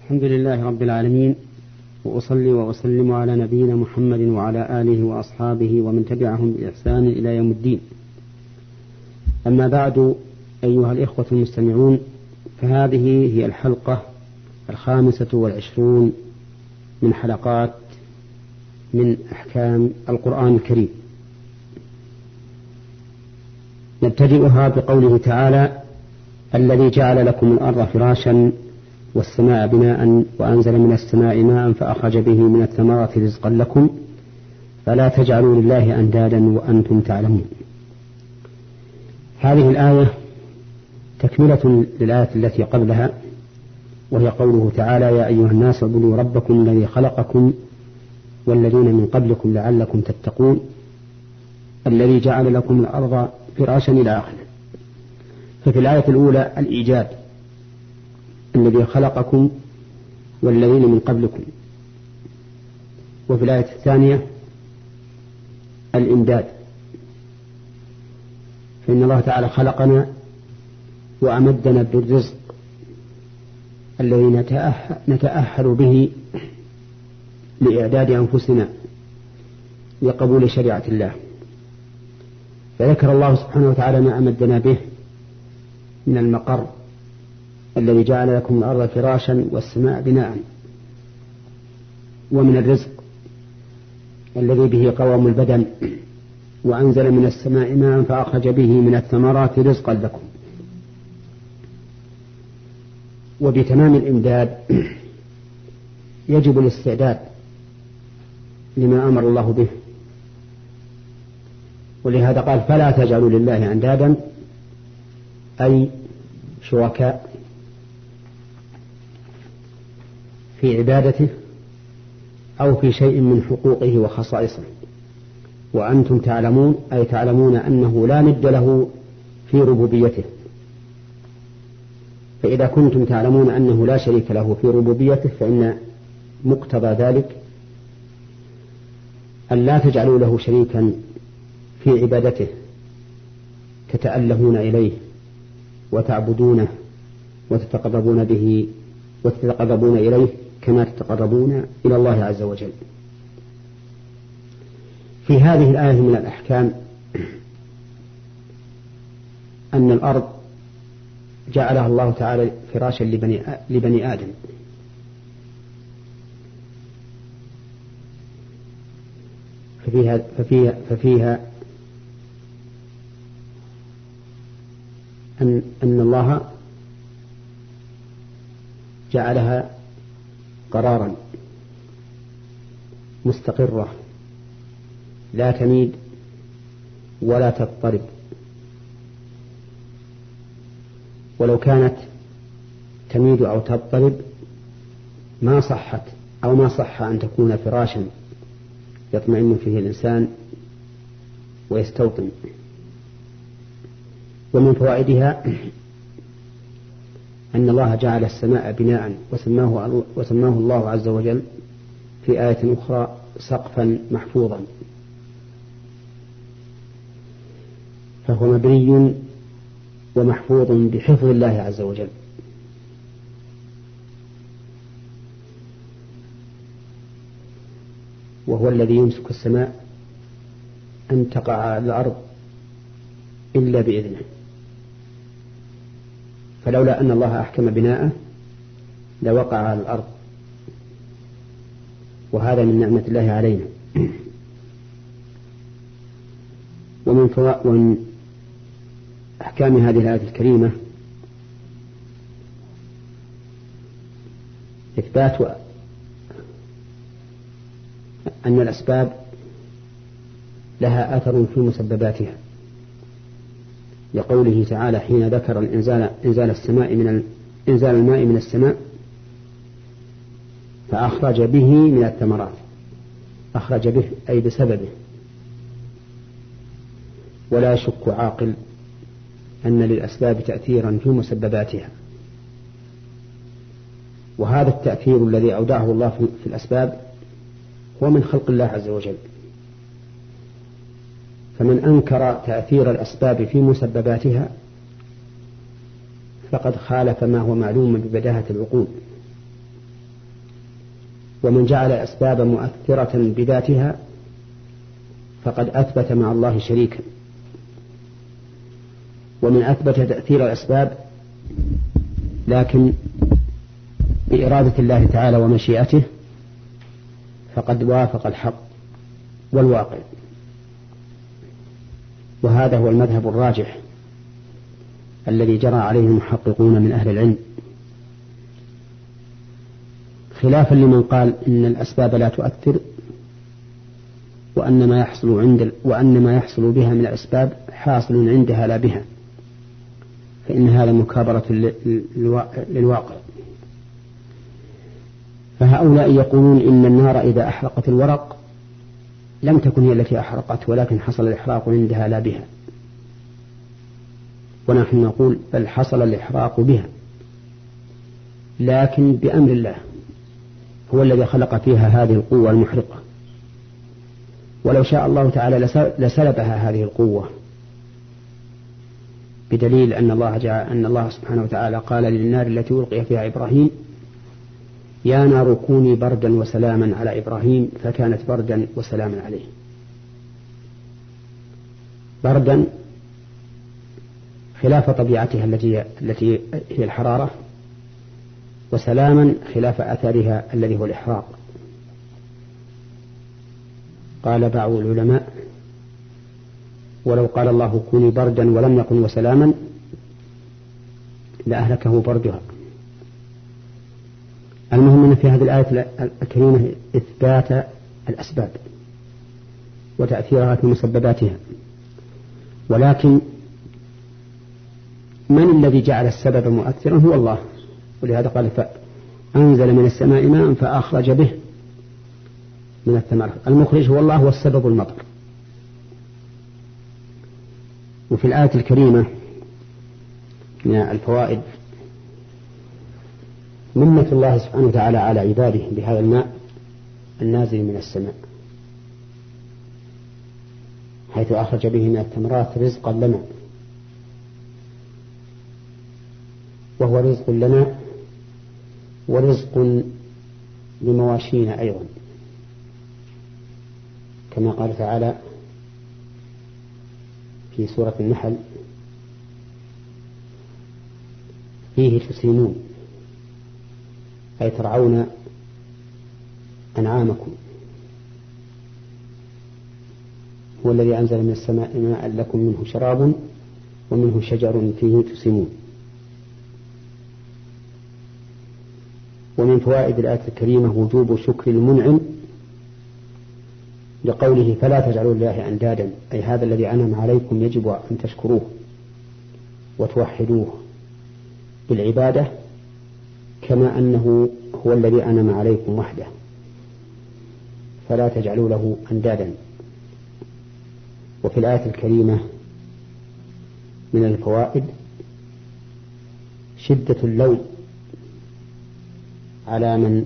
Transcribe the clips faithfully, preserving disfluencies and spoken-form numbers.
الحمد لله رب العالمين، وأصلي وأسلم على نبينا محمد وعلى آله وأصحابه ومن تبعهم بإحسان إلى يوم الدين. أما بعد، أيها الإخوة المستمعون، فهذه هي الحلقة الخامسة والعشرون من حلقات من أحكام القرآن الكريم. نبتدئها بقوله تعالى: الذي جعل لكم الأرض فراشا والسماء بناء وأنزل من السماء ماء فأخرج به من الثمرات رزقا لكم فلا تجعلوا لله أندادا وأنتم تعلمون. هذه الآية تكملة للآية التي قبلها، وهي قوله تعالى: يا أيها الناس اعبدوا ربكم الذي خلقكم والذين من قبلكم لعلكم تتقون الذي جعل لكم الأرض فراشا إلى آخره. ففي الآية الأولى الإيجاد، الذي خلقكم والذين من قبلكم، وفي الآية الثانية الإمداد، فإن الله تعالى خلقنا وأمدنا بالرزق الذي نتأهل به لإعداد أنفسنا لقبول شريعة الله. فذكر الله سبحانه وتعالى ما أمدنا به من المقر الذي جعل لكم الأرض فراشا والسماء بناء، ومن الرزق الذي به قوام البدن، وأنزل من السماء ماء فأخرج به من الثمرات رزقا لكم. وبتمام الإمداد يجب الاستعداد لما أمر الله به، ولهذا قال: فلا تجعلوا لله أندادا، أي شركاء في عبادته أو في شيء من حقوقه وخصائصه، وأنتم تعلمون، أي تعلمون أنه لا ند له في ربوبيته. فإذا كنتم تعلمون أنه لا شريك له في ربوبيته، فإن مقتضى ذلك أن لا تجعلوا له شريكا في عبادته تتألهون إليه وتعبدونه وتتقربون به وتتقربون إليه كما تتقربون إلى الله عز وجل. في هذه الآية من الأحكام أن الأرض جعلها الله تعالى فراشا لبني, لبني آدم، ففيها, ففيها, ففيها أن, أن الله جعلها قرارا مستقرة لا تميد ولا تضطرب. ولو كانت تميد أو تضطرب ما صحت أو ما صح أن تكون فراشا يطمئن فيه الإنسان ويستوطن. ومن فوائدها أن الله جعل السماء بناء وسماه, وسماه الله عز وجل في آية أخرى سقفا محفوظا، فهو مبني ومحفوظ بحفظ الله عز وجل. وهو الذي يمسك السماء أن تقع على الأرض إلا بإذنه، فلولا أن الله أحكم بناءه لوقع على الأرض، وهذا من نعمة الله علينا. ومن فوائد ومن أحكام هذه الآية الكريمة إثبات أن الأسباب لها أثر في مسبباتها، لقوله تعالى حين ذكر الإنزال إنزال السماء من إنزال الماء من السماء فأخرج به من الثمرات، أخرج به أي بسببه. ولا يشك عاقل أن للأسباب تأثيرا في مسبباتها، وهذا التأثير الذي أودعه الله في الأسباب هو من خلق الله عز وجل. فمن أنكر تأثير الأسباب في مسبباتها فقد خالف ما هو معلوم ببداهة العقول. ومن جعل الأسباب مؤثرة بذاتها فقد أثبت مع الله شريكا. ومن أثبت تأثير الأسباب لكن بإرادة الله تعالى ومشيئته فقد وافق الحق والواقع، وهذا هو المذهب الراجح الذي جرى عليه المحققون من أهل العلم، خلافا لمن قال إن الأسباب لا تؤثر وأن ما يحصل عند وأن ما يحصل بها من الأسباب حاصل عندها لا بها، فإن هذا مكابرة للواقع. فهؤلاء يقولون إن النار إذا أحرقت الورق لم تكن هي التي أحرقت، ولكن حصل الإحراق عندها لا بها، ونحن نقول بل حصل الإحراق بها لكن بأمر الله، هو الذي خلق فيها هذه القوة المحرقة، ولو شاء الله تعالى لسلبها هذه القوة، بدليل أن الله جاء أن الله سبحانه وتعالى قال للنار التي ألقي فيها إبراهيم يا نار كوني بردا وسلاما على إبراهيم فكانت بردا وسلاما عليه. بردا خلاف طبيعتها التي التي هي الحرارة، وسلاما خلاف أثرها الذي هو الإحراق. قال بعض العلماء ولو قال الله كوني بردا ولم يكن وسلاما لأهلكه بردها. المهم أن في هذه الآية الكريمة إثبات الأسباب وتأثيرها في مسبباتها، ولكن من الذي جعل السبب مؤثرا؟ هو الله، ولهذا قال فأنزل من السماء ماء فأخرج به من الثمرات. المخرج هو الله والسبب المطر. وفي الآية الكريمة من الفوائد منة الله سبحانه وتعالى على عباده بهذا الماء النازل من السماء، حيث أخرج به من الثمرات رزقا لنا، وهو رزق لنا ورزق لمواشينا أيضا، كما قال تعالى في سورة النحل فيه تسيمون أي ترعون أنعامكم، هو الذي أنزل من السماء ماء لكم منه شراب ومنه شجر فيه تسيمون. ومن فوائد الآية الكريمة وجوب شكر المنعم لقوله فلا تجعلوا لله أندادا، أي هذا الذي أنعم عليكم يجب أن تشكروه وتوحدوه بالعبادة كما أنه هو الذي أنعم عليكم وحده، فلا تجعلوا له أندادا. وفي الآية الكريمة من الفوائد شدة اللوم على من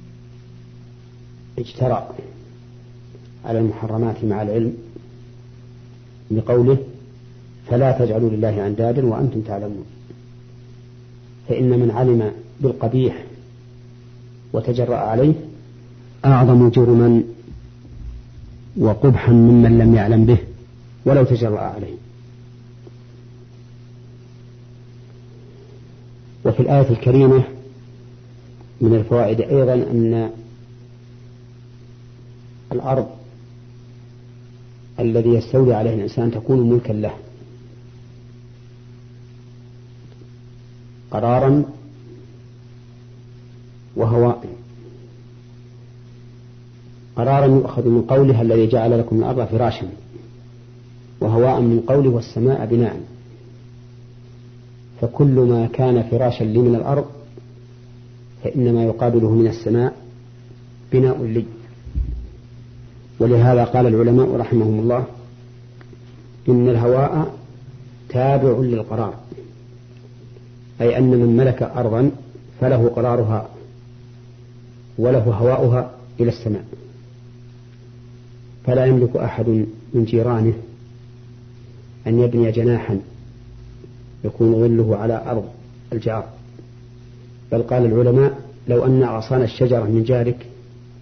اجترأ على المحرمات مع العلم بقوله فلا تجعلوا لله أندادا وأنتم تعلمون، فإن من علم بالقبيح وتجرأ عليه أعظم جرما وقبحا ممن لم يعلم به ولو تجرأ عليه. وفي الآية الكريمة من الفوائد أيضا أن الأرض الذي يستولي عليه الإنسان تكون ملكا له قرارا وهواء. قرارا يؤخذ من قولها الذي جعل لكم الأرض فراشا، وهواء من قوله والسماء بناء، فكل ما كان فراشا لي من الأرض فإنما يقابله من السماء بناء لي. ولهذا قال العلماء رحمهم الله إن الهواء تابع للقرار، أي أن من ملك أرضا فله قرارها وله هواؤها إلى السماء، فلا يملك أحد من جيرانه أن يبني جناحا يكون ظله على أرض الجار، بل قال العلماء لو أن أغصان الشجرة من جارك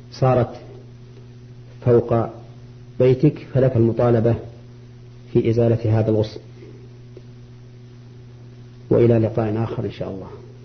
صارت فوق بيتك فلك المطالبة في إزالة هذا الغصن. وإلى لقاء آخر إن شاء الله.